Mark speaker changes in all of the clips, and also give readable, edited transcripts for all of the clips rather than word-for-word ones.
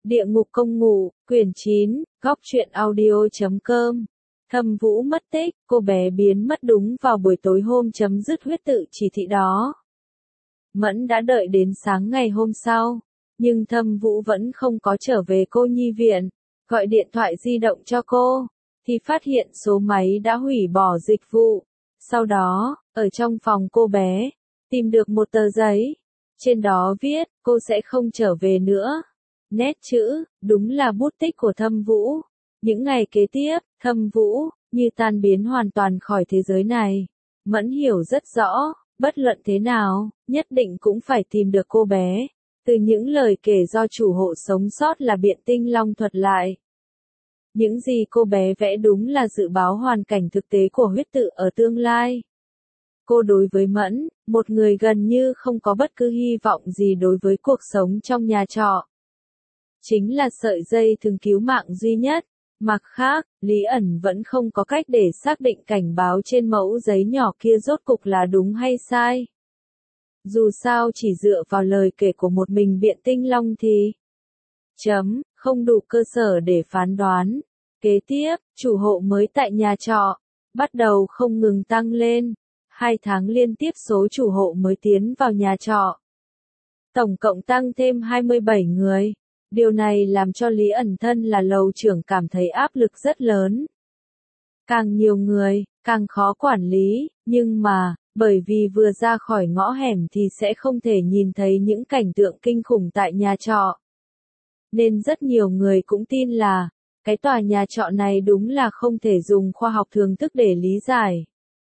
Speaker 1: Địa ngục công ngụ, quyển 9, góc truyện audio.com. Thâm Vũ mất tích, cô bé biến mất đúng vào buổi tối hôm chấm dứt huyết tự chỉ thị đó. Mẫn đã đợi đến sáng ngày hôm sau, nhưng Thâm Vũ vẫn không có trở về cô nhi viện. Gọi điện thoại di động cho cô, thì phát hiện số máy đã hủy bỏ dịch vụ. Sau đó, ở trong phòng cô bé, tìm được một tờ giấy. Trên đó viết, cô sẽ không trở về nữa. Nét chữ, đúng là bút tích của Thâm Vũ. Những ngày kế tiếp, Thâm Vũ, như tan biến hoàn toàn khỏi thế giới này. Mẫn hiểu rất rõ, bất luận thế nào, nhất định cũng phải tìm được cô bé. Từ những lời kể do chủ hộ sống sót là Biện Tinh Long thuật lại. Những gì cô bé vẽ đúng là dự báo hoàn cảnh thực tế của huyết tự ở tương lai. Cô đối với Mẫn, một người gần như không có bất cứ hy vọng gì đối với cuộc sống trong nhà trọ. Chính là sợi dây thường cứu mạng duy nhất. Mặt khác, Lý ẩn vẫn không có cách để xác định cảnh báo trên mẫu giấy nhỏ kia rốt cục là đúng hay sai. Dù sao chỉ dựa vào lời kể của một mình Biện Tinh Long thì không đủ cơ sở để phán đoán. Kế tiếp, chủ hộ mới tại nhà trọ bắt đầu không ngừng tăng lên. 2 tháng liên tiếp số chủ hộ mới tiến vào nhà trọ. Tổng cộng tăng thêm 27 người. Điều này làm cho Lý ẩn thân là lầu trưởng cảm thấy áp lực rất lớn. Càng nhiều người, càng khó quản lý, nhưng mà, bởi vì vừa ra khỏi ngõ hẻm thì sẽ không thể nhìn thấy những cảnh tượng kinh khủng tại nhà trọ. Nên rất nhiều người cũng tin là, cái tòa nhà trọ này đúng là không thể dùng khoa học thường thức để lý giải.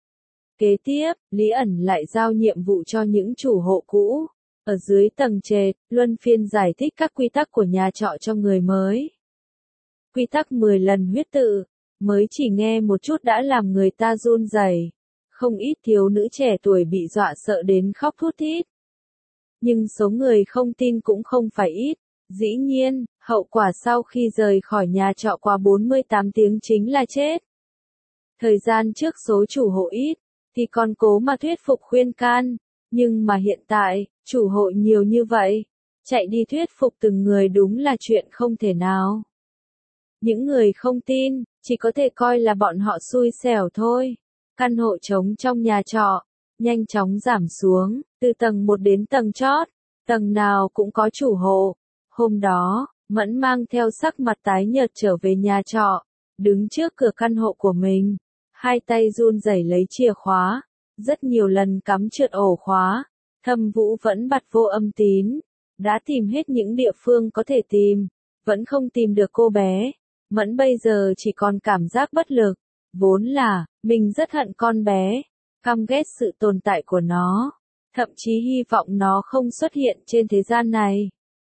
Speaker 1: Kế tiếp, Lý ẩn lại giao nhiệm vụ cho những chủ hộ cũ. Ở dưới tầng trệt, luân phiên giải thích các quy tắc của nhà trọ cho người mới. Quy tắc 10 lần huyết tự, mới chỉ nghe một chút đã làm người ta run rẩy. Không ít thiếu nữ trẻ tuổi bị dọa sợ đến khóc thút thít. Nhưng số người không tin cũng không phải ít. Dĩ nhiên, hậu quả sau khi rời khỏi nhà trọ qua 48 tiếng chính là chết. Thời gian trước số chủ hộ ít, thì còn cố mà thuyết phục khuyên can. Nhưng mà hiện tại, chủ hộ nhiều như vậy, chạy đi thuyết phục từng người đúng là chuyện không thể nào. Những người không tin, chỉ có thể coi là bọn họ xui xẻo thôi. Căn hộ trống trong nhà trọ, nhanh chóng giảm xuống, từ tầng 1 đến tầng chót, tầng nào cũng có chủ hộ. Hôm đó, Mẫn mang theo sắc mặt tái nhợt trở về nhà trọ, đứng trước cửa căn hộ của mình, hai tay run rẩy lấy chìa khóa. Rất nhiều lần cắm trượt ổ khóa, Thâm Vũ vẫn bật vô âm tín, đã tìm hết những địa phương có thể tìm, vẫn không tìm được cô bé. Mẫn bây giờ chỉ còn cảm giác bất lực, vốn là, mình rất hận con bé, căm ghét sự tồn tại của nó, thậm chí hy vọng nó không xuất hiện trên thế gian này.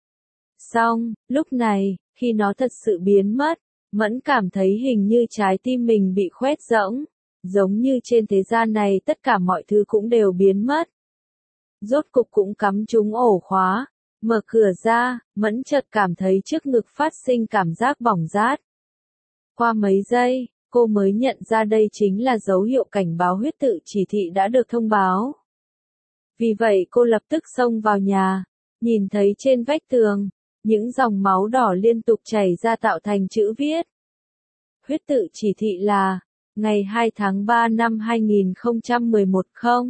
Speaker 1: Xong, lúc này, khi nó thật sự biến mất, Mẫn cảm thấy hình như trái tim mình bị khoét rỗng. Giống như trên thế gian này tất cả mọi thứ cũng đều biến mất. Rốt cục cũng cắm trúng ổ khóa. Mở cửa ra, Mẫn chợt cảm thấy trước ngực phát sinh cảm giác bỏng rát. Qua mấy giây, cô mới nhận ra đây chính là dấu hiệu cảnh báo huyết tự chỉ thị đã được thông báo. Vì vậy cô lập tức xông vào nhà, nhìn thấy trên vách tường, những dòng máu đỏ liên tục chảy ra tạo thành chữ viết. Huyết tự chỉ thị là ngày 2 tháng 3 năm 2011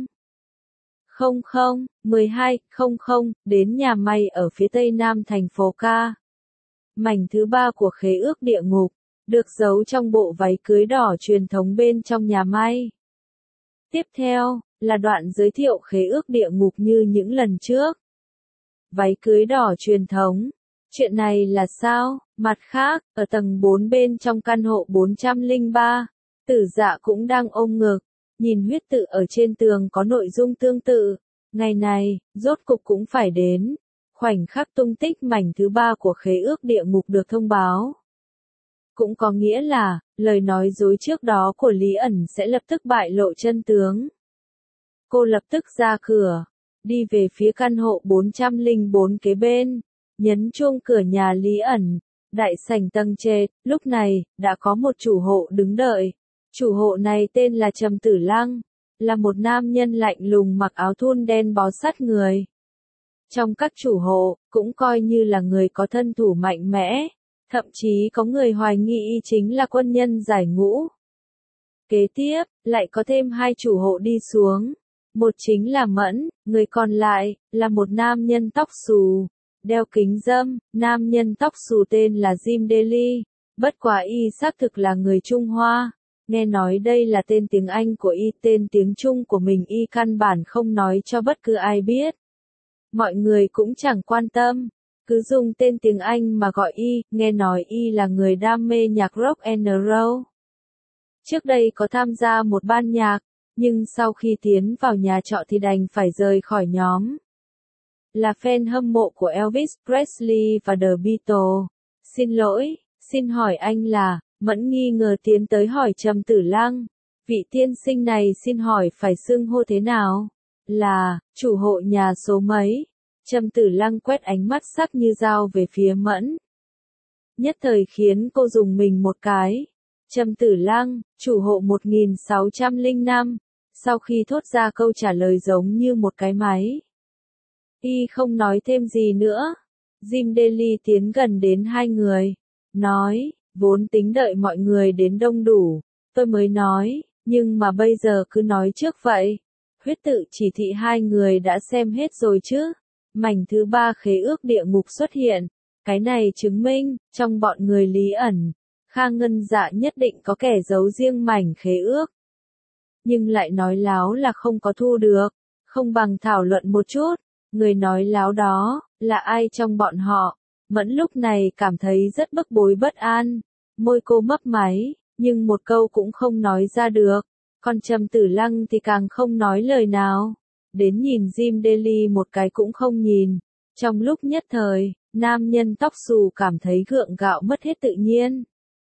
Speaker 1: 12:00 đến nhà may ở phía tây nam thành phố Ca. Mảnh thứ 3 của khế ước địa ngục, được giấu trong bộ váy cưới đỏ truyền thống bên trong nhà may. Tiếp theo, là đoạn giới thiệu khế ước địa ngục như những lần trước. Váy cưới đỏ truyền thống. Chuyện này là sao? Mặt khác, ở tầng 4 bên trong căn hộ 403. Tử Dạ cũng đang ôm ngực, nhìn huyết tự ở trên tường có nội dung tương tự. Ngày này, rốt cục cũng phải đến. Khoảnh khắc tung tích mảnh thứ 3 của khế ước địa ngục được thông báo. Cũng có nghĩa là, lời nói dối trước đó của Lý ẩn sẽ lập tức bại lộ chân tướng. Cô lập tức ra cửa, đi về phía căn hộ 404 kế bên, nhấn chuông cửa nhà Lý ẩn. Đại sảnh tầng trệt, lúc này, đã có một chủ hộ đứng đợi. Chủ hộ này tên là Trầm Tử Lăng, là một nam nhân lạnh lùng mặc áo thun đen bó sát người. Trong các chủ hộ, cũng coi như là người có thân thủ mạnh mẽ, thậm chí có người hoài nghi y chính là quân nhân giải ngũ. Kế tiếp, lại có thêm 2 chủ hộ đi xuống. Một chính là Mẫn, người còn lại, là một nam nhân tóc xù, đeo kính râm, nam nhân tóc xù tên là Jim Daly, bất quá y xác thực là người Trung Hoa. Nghe nói đây là tên tiếng Anh của y, tên tiếng Trung của mình y căn bản không nói cho bất cứ ai biết. Mọi người cũng chẳng quan tâm, cứ dùng tên tiếng Anh mà gọi y, nghe nói y là người đam mê nhạc rock and roll. Trước đây có tham gia một ban nhạc, nhưng sau khi tiến vào nhà trọ thì đành phải rời khỏi nhóm. Là fan hâm mộ của Elvis Presley và The Beatles. Xin lỗi, xin hỏi anh là, Mẫn nghi ngờ tiến tới hỏi Trầm Tử Lăng. Vị tiên sinh này xin hỏi phải xưng hô thế nào? Là, chủ hộ nhà số mấy? Trầm Tử Lăng quét ánh mắt sắc như dao về phía Mẫn. Nhất thời khiến cô dùng mình một cái. Trầm Tử Lăng, chủ hộ 1605. Sau khi thốt ra câu trả lời giống như một cái máy. Y không nói thêm gì nữa. Jim Daly tiến gần đến 2 người. Nói, vốn tính đợi mọi người đến đông đủ, tôi mới nói, nhưng mà bây giờ cứ nói trước vậy. Huyết tự chỉ thị 2 người đã xem hết rồi chứ. Mảnh thứ 3 khế ước địa ngục xuất hiện. Cái này chứng minh, trong bọn người Lý ẩn, Kha Ngân Dạ nhất định có kẻ giấu riêng mảnh khế ước. Nhưng lại nói láo là không có thu được, không bằng thảo luận một chút. Người nói láo đó, là ai trong bọn họ? Mẫn lúc này cảm thấy rất bức bối bất an. Môi cô mấp máy, nhưng một câu cũng không nói ra được. Còn Trầm Tử Lăng thì càng không nói lời nào. Đến nhìn Jim Daly một cái cũng không nhìn. Trong lúc nhất thời, nam nhân tóc xù cảm thấy gượng gạo mất hết tự nhiên.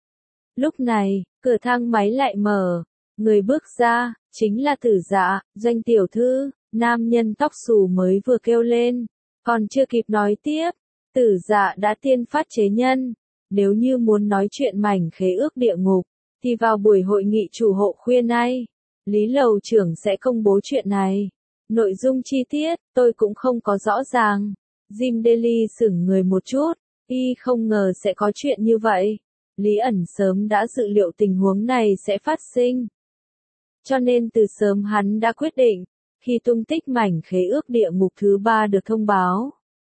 Speaker 1: Lúc này, cửa thang máy lại mở. Người bước ra, chính là Tử Dạ, Doanh tiểu thư. Nam nhân tóc xù mới vừa kêu lên. Còn chưa kịp nói tiếp, Tử Dạ đã tiên phát chế nhân. Nếu như muốn nói chuyện mảnh khế ước địa ngục, thì vào buổi hội nghị chủ hộ khuya nay, Lý Lầu trưởng sẽ công bố chuyện này. Nội dung chi tiết, tôi cũng không có rõ ràng. Jim Daly sững người một chút, y không ngờ sẽ có chuyện như vậy. Lý ẩn sớm đã dự liệu tình huống này sẽ phát sinh. Cho nên từ sớm hắn đã quyết định, khi tung tích mảnh khế ước địa ngục thứ 3 được thông báo,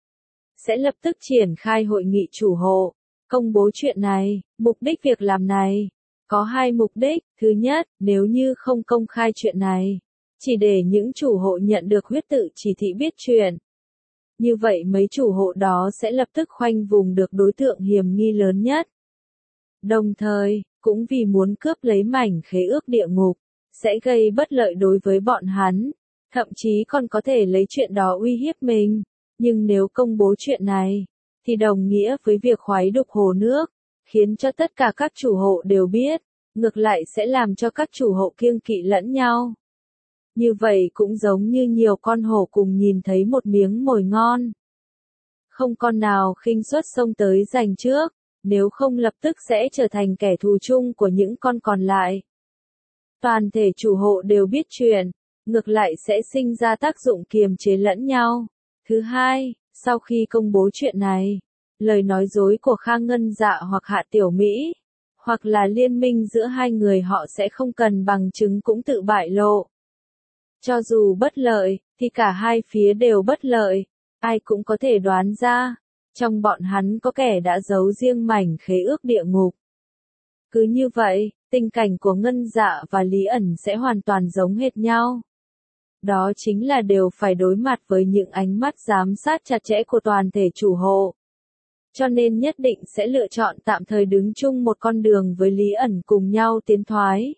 Speaker 1: sẽ lập tức triển khai hội nghị chủ hộ, công bố chuyện này. Mục đích việc làm này có 2 mục đích. Thứ nhất, nếu như không công khai chuyện này, chỉ để những chủ hộ nhận được huyết tự chỉ thị biết chuyện. Như vậy mấy chủ hộ đó sẽ lập tức khoanh vùng được đối tượng hiểm nghi lớn nhất. Đồng thời, cũng vì muốn cướp lấy mảnh khế ước địa ngục, sẽ gây bất lợi đối với bọn hắn, thậm chí còn có thể lấy chuyện đó uy hiếp mình. Nhưng nếu công bố chuyện này, thì đồng nghĩa với việc khoái đục hồ nước, khiến cho tất cả các chủ hộ đều biết, ngược lại sẽ làm cho các chủ hộ kiêng kỵ lẫn nhau. Như vậy cũng giống như nhiều con hổ cùng nhìn thấy một miếng mồi ngon. Không con nào khinh suất xông tới giành trước, nếu không lập tức sẽ trở thành kẻ thù chung của những con còn lại. Toàn thể chủ hộ đều biết chuyện, ngược lại sẽ sinh ra tác dụng kiềm chế lẫn nhau. Thứ hai, sau khi công bố chuyện này, lời nói dối của Kha Ngân Dạ hoặc Hạ Tiểu Mỹ, hoặc là liên minh giữa 2 người họ sẽ không cần bằng chứng cũng tự bại lộ. Cho dù bất lợi, thì cả 2 phía đều bất lợi. Ai cũng có thể đoán ra, trong bọn hắn có kẻ đã giấu riêng mảnh khế ước địa ngục. Cứ như vậy, tình cảnh của Ngân Dạ và Lý ẩn sẽ hoàn toàn giống hệt nhau. Đó chính là đều phải đối mặt với những ánh mắt giám sát chặt chẽ của toàn thể chủ hộ. Cho nên nhất định sẽ lựa chọn tạm thời đứng chung một con đường với Lý ẩn cùng nhau tiến thoái.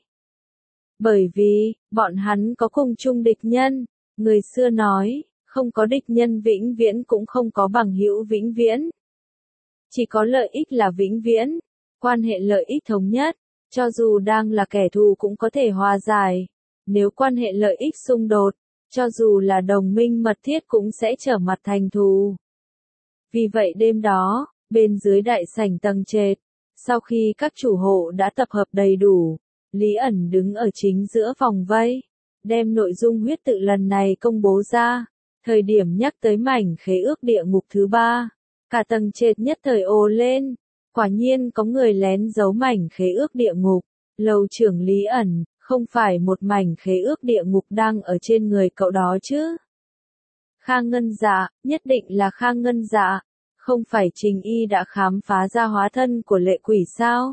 Speaker 1: Bởi vì, bọn hắn có cùng chung địch nhân. Người xưa nói, không có địch nhân vĩnh viễn cũng không có bằng hữu vĩnh viễn. Chỉ có lợi ích là vĩnh viễn. Quan hệ lợi ích thống nhất, cho dù đang là kẻ thù cũng có thể hòa giải. Nếu quan hệ lợi ích xung đột, cho dù là đồng minh mật thiết cũng sẽ trở mặt thành thù. Vì vậy đêm đó, bên dưới đại sảnh tầng trệt, sau khi các chủ hộ đã tập hợp đầy đủ, Lý ẩn đứng ở chính giữa vòng vây, đem nội dung huyết tự lần này công bố ra. Thời điểm nhắc tới mảnh khế ước địa ngục thứ 3, cả tầng trệt nhất thời ồ lên. Quả nhiên có người lén giấu mảnh khế ước địa ngục. Lầu trưởng Lý ẩn, không phải một mảnh khế ước địa ngục đang ở trên người cậu đó chứ? Kha Ngân Dạ, nhất định là Kha Ngân Dạ. Không phải Trình Y đã khám phá ra hóa thân của lệ quỷ sao?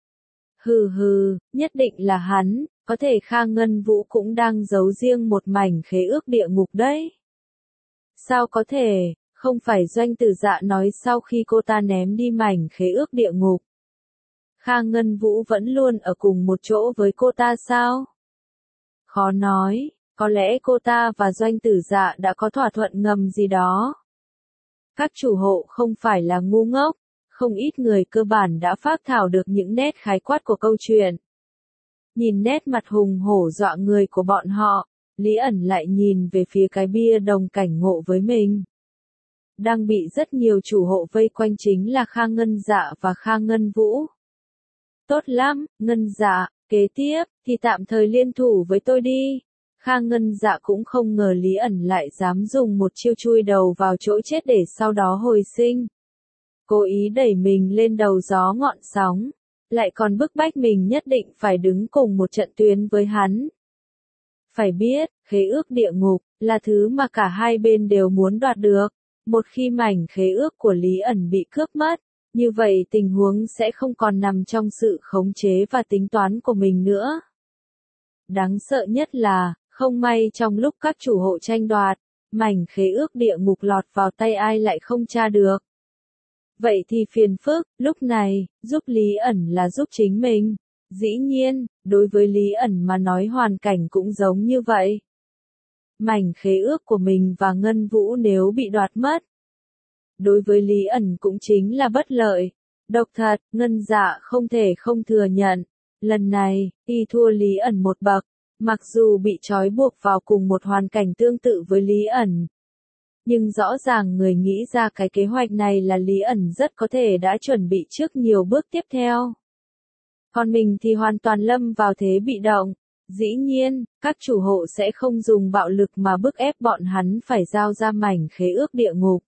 Speaker 1: Hừ hừ, nhất định là hắn, có thể Kha Ngân Vũ cũng đang giấu riêng một mảnh khế ước địa ngục đấy. Sao có thể, không phải Doanh Tử Dạ nói sau khi cô ta ném đi mảnh khế ước địa ngục. Kha Ngân Vũ vẫn luôn ở cùng một chỗ với cô ta sao? Khó nói, có lẽ cô ta và Doanh Tử Dạ đã có thỏa thuận ngầm gì đó. Các chủ hộ không phải là ngu ngốc, không ít người cơ bản đã phác thảo được những nét khái quát của câu chuyện. Nhìn nét mặt hùng hổ dọa người của bọn họ, Lý ẩn lại nhìn về phía cái bia đồng cảnh ngộ với mình. Đang bị rất nhiều chủ hộ vây quanh chính là Kha Ngân Dạ và Kha Ngân Vũ. Tốt lắm, Ngân Dạ, kế tiếp, thì tạm thời liên thủ với tôi đi. Kha Ngân Dạ cũng không ngờ Lý ẩn lại dám dùng một chiêu chui đầu vào chỗ chết để sau đó hồi sinh. Cố ý đẩy mình lên đầu gió ngọn sóng, lại còn bức bách mình nhất định phải đứng cùng một trận tuyến với hắn. Phải biết, khế ước địa ngục là thứ mà cả hai bên đều muốn đoạt được. Một khi mảnh khế ước của Lý ẩn bị cướp mất, như vậy tình huống sẽ không còn nằm trong sự khống chế và tính toán của mình nữa. Đáng sợ nhất là, không may trong lúc các chủ hộ tranh đoạt, mảnh khế ước địa ngục lọt vào tay ai lại không tra được. Vậy thì phiền phức, lúc này, giúp Lý ẩn là giúp chính mình. Dĩ nhiên, đối với Lý ẩn mà nói hoàn cảnh cũng giống như vậy. Mảnh khế ước của mình và Ngân Vũ nếu bị đoạt mất, đối với Lý ẩn cũng chính là bất lợi. Độc thật, Ngân Dạ không thể không thừa nhận. Lần này, y thua Lý ẩn một bậc, mặc dù bị trói buộc vào cùng một hoàn cảnh tương tự với Lý ẩn. Nhưng rõ ràng người nghĩ ra cái kế hoạch này là Lý ẩn rất có thể đã chuẩn bị trước nhiều bước tiếp theo. Còn mình thì hoàn toàn lâm vào thế bị động. Dĩ nhiên, các chủ hộ sẽ không dùng bạo lực mà bức ép bọn hắn phải giao ra mảnh khế ước địa ngục.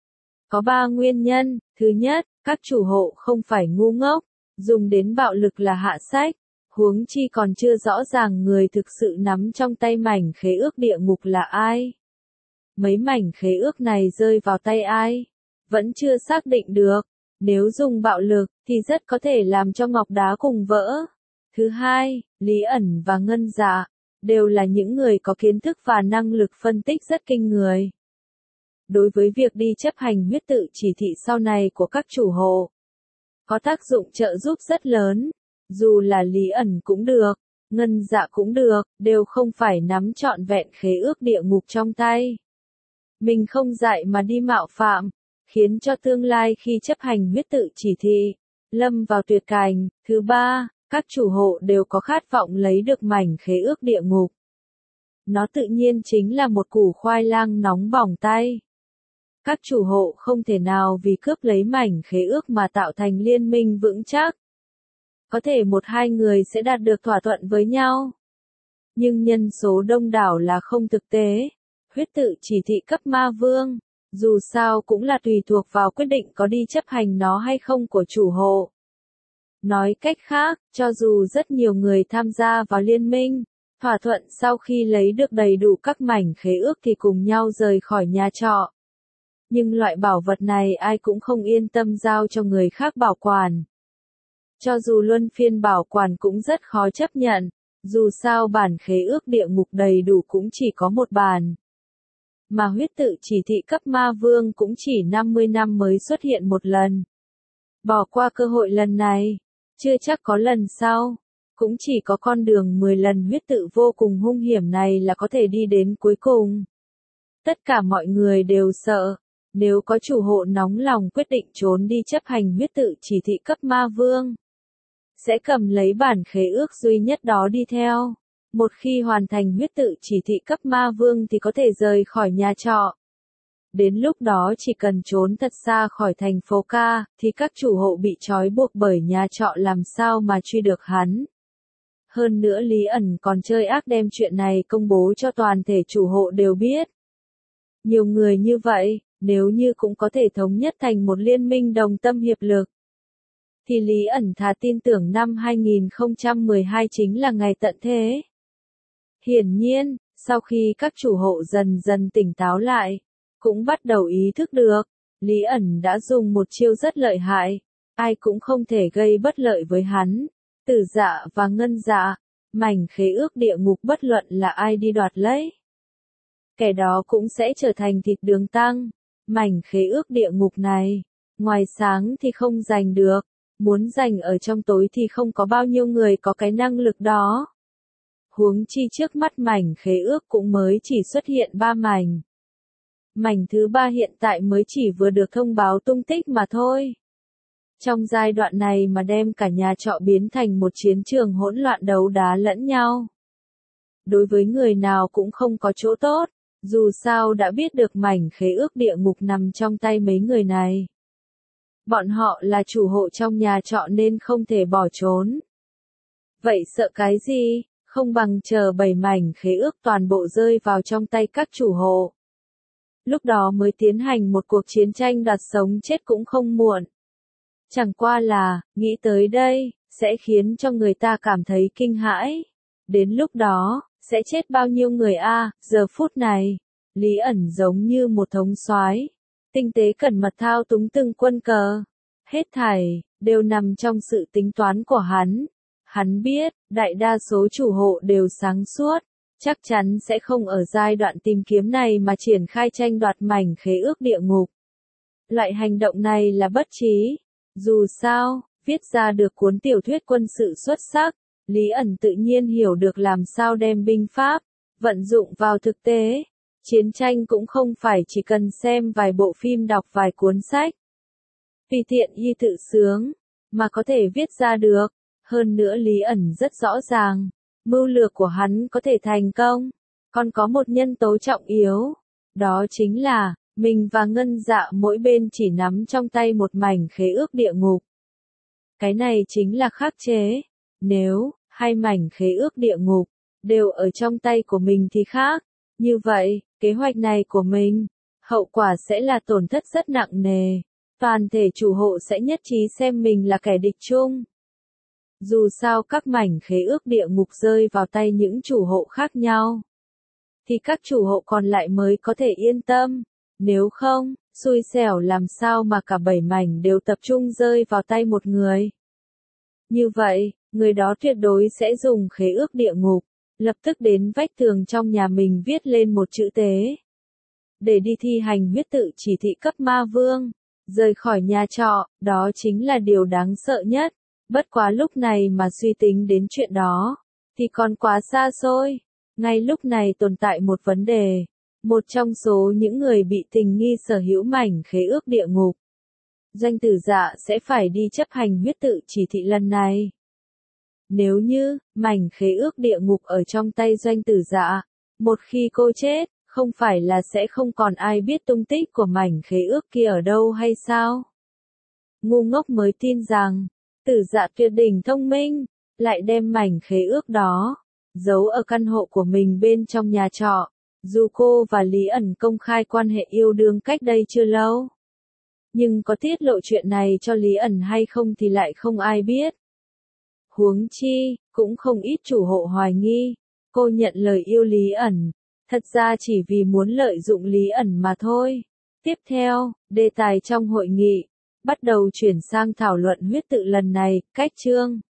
Speaker 1: Có 3 nguyên nhân. Thứ nhất, các chủ hộ không phải ngu ngốc, dùng đến bạo lực là hạ sách, huống chi còn chưa rõ ràng người thực sự nắm trong tay mảnh khế ước địa ngục là ai. Mấy mảnh khế ước này rơi vào tay ai? Vẫn chưa xác định được. Nếu dùng bạo lực, thì rất có thể làm cho ngọc đá cùng vỡ. Thứ hai, Lý ẩn và Ngân Dạ đều là những người có kiến thức và năng lực phân tích rất kinh người. Đối với việc đi chấp hành huyết tự chỉ thị sau này của các chủ hộ, có tác dụng trợ giúp rất lớn. Dù là Lý ẩn cũng được, Ngân Dạ cũng được, đều không phải nắm trọn vẹn khế ước địa ngục trong tay. Mình không dại mà đi mạo phạm, khiến cho tương lai khi chấp hành huyết tự chỉ thị, lâm vào tuyệt cảnh. Thứ ba, các chủ hộ đều có khát vọng lấy được mảnh khế ước địa ngục. Nó tự nhiên chính là một củ khoai lang nóng bỏng tay. Các chủ hộ không thể nào vì cướp lấy mảnh khế ước mà tạo thành liên minh vững chắc. Có thể 1-2 người sẽ đạt được thỏa thuận với nhau. Nhưng nhân số đông đảo là không thực tế. Huyết tự chỉ thị cấp ma vương, dù sao cũng là tùy thuộc vào quyết định có đi chấp hành nó hay không của chủ hộ. Nói cách khác, cho dù rất nhiều người tham gia vào liên minh, thỏa thuận sau khi lấy được đầy đủ các mảnh khế ước thì cùng nhau rời khỏi nhà trọ. Nhưng loại bảo vật này ai cũng không yên tâm giao cho người khác bảo quản. Cho dù luân phiên bảo quản cũng rất khó chấp nhận, dù sao bản khế ước địa ngục đầy đủ cũng chỉ có một bản. Mà huyết tự chỉ thị cấp ma vương cũng chỉ 50 năm mới xuất hiện một lần. Bỏ qua cơ hội lần này, chưa chắc có lần sau, cũng chỉ có con đường 10 lần huyết tự vô cùng hung hiểm này là có thể đi đến cuối cùng. Tất cả mọi người đều sợ, nếu có chủ hộ nóng lòng quyết định trốn đi chấp hành huyết tự chỉ thị cấp ma vương, sẽ cầm lấy bản khế ước duy nhất đó đi theo. Một khi hoàn thành huyết tự chỉ thị cấp ma vương thì có thể rời khỏi nhà trọ. Đến lúc đó chỉ cần trốn thật xa khỏi thành phố Ca, thì các chủ hộ bị trói buộc bởi nhà trọ làm sao mà truy được hắn. Hơn nữa Lý ẩn còn chơi ác đem chuyện này công bố cho toàn thể chủ hộ đều biết. Nhiều người như vậy, nếu như cũng có thể thống nhất thành một liên minh đồng tâm hiệp lực, thì Lý ẩn thà tin tưởng năm 2012 chính là ngày tận thế. Hiển nhiên, sau khi các chủ hộ dần dần tỉnh táo lại, cũng bắt đầu ý thức được, Lý ẩn đã dùng một chiêu rất lợi hại, ai cũng không thể gây bất lợi với hắn. Tử Dạ và Ngân Dạ, mảnh khế ước địa ngục bất luận là ai đi đoạt lấy, kẻ đó cũng sẽ trở thành thịt đường tăng. Mảnh khế ước địa ngục này, ngoài sáng thì không giành được, muốn giành ở trong tối thì không có bao nhiêu người có cái năng lực đó. Huống chi trước mắt mảnh khế ước cũng mới chỉ xuất hiện 3 mảnh. Mảnh thứ 3 hiện tại mới chỉ vừa được thông báo tung tích mà thôi. Trong giai đoạn này mà đem cả nhà trọ biến thành một chiến trường hỗn loạn đấu đá lẫn nhau, đối với người nào cũng không có chỗ tốt, dù sao đã biết được mảnh khế ước địa ngục nằm trong tay mấy người này. Bọn họ là chủ hộ trong nhà trọ nên không thể bỏ trốn. Vậy sợ cái gì, không bằng chờ 7 mảnh khế ước toàn bộ rơi vào trong tay các chủ hộ. Lúc đó mới tiến hành một cuộc chiến tranh đoạt sống chết cũng không muộn. Chẳng qua là, nghĩ tới đây, sẽ khiến cho người ta cảm thấy kinh hãi. Đến lúc đó, sẽ chết bao nhiêu người a? Giờ phút này, Lý ẩn giống như một thống soái, tinh tế cẩn mật thao túng từng quân cờ. Hết thảy, đều nằm trong sự tính toán của hắn. Hắn biết, đại đa số chủ hộ đều sáng suốt, chắc chắn sẽ không ở giai đoạn tìm kiếm này mà triển khai tranh đoạt mảnh khế ước địa ngục. Loại hành động này là bất trí. Dù sao, viết ra được cuốn tiểu thuyết quân sự xuất sắc, Lý ẩn tự nhiên hiểu được làm sao đem binh pháp vận dụng vào thực tế. Chiến tranh cũng không phải chỉ cần xem vài bộ phim, đọc vài cuốn sách, tùy tiện y tự sướng, mà có thể viết ra được. Hơn nữa Lý ẩn rất rõ ràng, mưu lược của hắn có thể thành công, còn có một nhân tố trọng yếu, đó chính là, mình và Ngân Dạ mỗi bên chỉ nắm trong tay một mảnh khế ước địa ngục. Cái này chính là khắc chế. Nếu, hai mảnh khế ước địa ngục, đều ở trong tay của mình thì khác. Như vậy, kế hoạch này của mình, hậu quả sẽ là tổn thất rất nặng nề. Toàn thể chủ hộ sẽ nhất trí xem mình là kẻ địch chung. Dù sao các mảnh khế ước địa ngục rơi vào tay những chủ hộ khác nhau, thì các chủ hộ còn lại mới có thể yên tâm. Nếu không, xui xẻo làm sao mà cả 7 mảnh đều tập trung rơi vào tay một người. Như vậy, người đó tuyệt đối sẽ dùng khế ước địa ngục, lập tức đến vách tường trong nhà mình viết lên một chữ tế, để đi thi hành huyết tự chỉ thị cấp ma vương, rời khỏi nhà trọ. Đó chính là điều đáng sợ nhất. Bất quá lúc này mà suy tính đến chuyện đó, thì còn quá xa xôi. Ngay lúc này tồn tại một vấn đề. Một trong số những người bị tình nghi sở hữu mảnh khế ước địa ngục, Doanh Tử Dạ sẽ phải đi chấp hành huyết tự chỉ thị lần này. Nếu như, mảnh khế ước địa ngục ở trong tay Doanh Tử Dạ, một khi cô chết, không phải là sẽ không còn ai biết tung tích của mảnh khế ước kia ở đâu hay sao? Ngu ngốc mới tin rằng, Tử Dạ tuyệt đỉnh thông minh, lại đem mảnh khế ước đó, giấu ở căn hộ của mình bên trong nhà trọ. Dù cô và Lý ẩn công khai quan hệ yêu đương cách đây chưa lâu, nhưng có tiết lộ chuyện này cho Lý ẩn hay không thì lại không ai biết. Huống chi, cũng không ít chủ hộ hoài nghi, cô nhận lời yêu Lý ẩn, thật ra chỉ vì muốn lợi dụng Lý ẩn mà thôi. Tiếp theo, đề tài trong hội nghị, bắt đầu chuyển sang thảo luận huyết tự lần này, cách chương.